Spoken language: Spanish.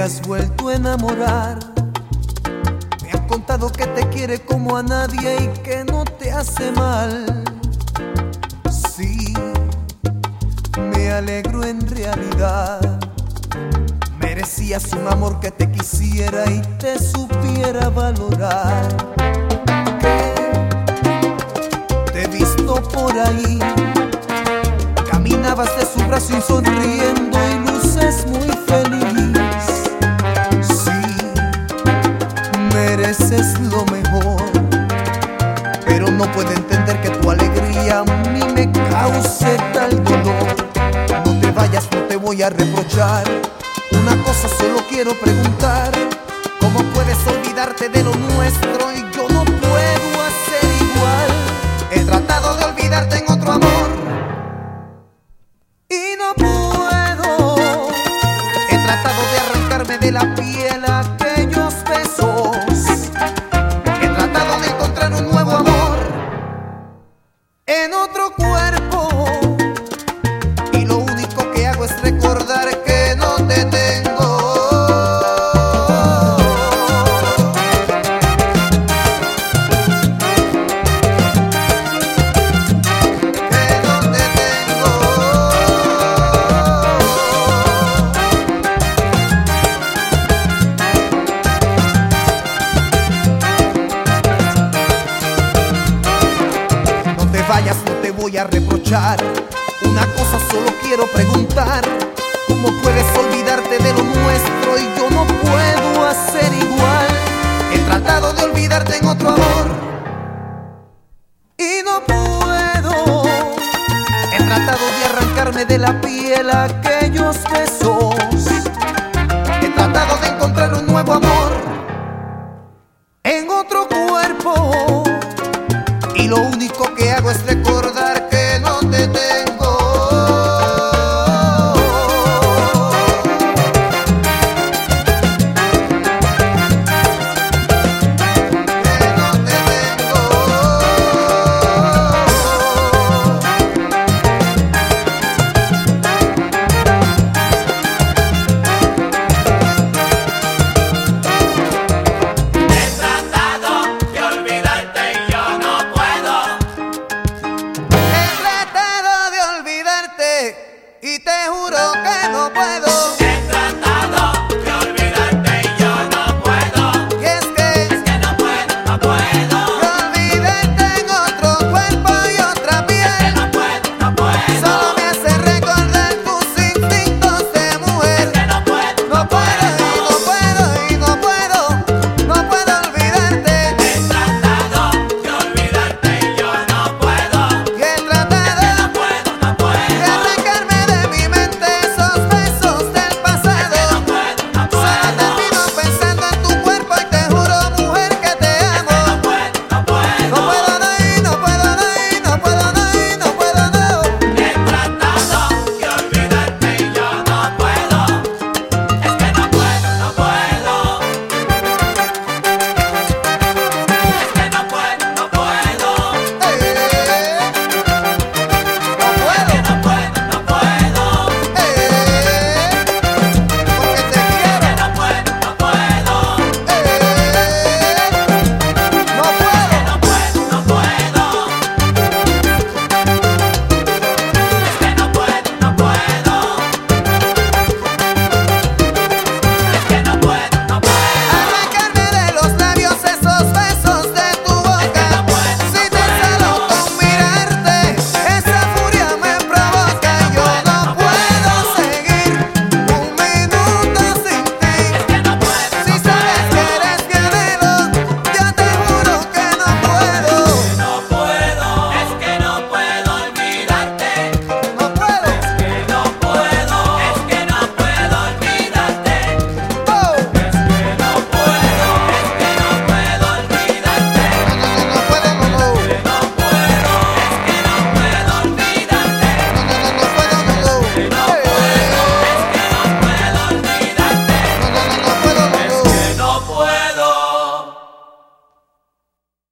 has vuelto a enamorar. Me han contado que te quiere como a nadie y que no te hace mal. Sí, me alegro en realidad. Merecías un amor que te quisiera y te supiera valorar. Que te he visto por ahí, caminabas de su brazo y sonriendo y luces muy feliz. Sí, mereces lo mejor, pero no puedo entender que tu alegría a mí me cause tal dolor. No te vayas, no te voy a reprochar. Una cosa solo quiero preguntar: ¿cómo puedes olvidarte de lo nuestro y yo no puedo hacer igual? He tratado de olvidarte en otro amor y no puedo. He tratado de arrancarme de la piel aquellos besos. He tratado de encontrar un nuevo amor en otro cuerpo, y lo único que hago es recordar que no te tengo. No te voy a reprochar. Una cosa solo quiero preguntar: ¿cómo puedes olvidarte de lo nuestro y yo no puedo hacer igual? He tratado de olvidarte en otro amor y no puedo. He tratado de arrancarme de la piel aquellos besos. He tratado de encontrar un nuevo amor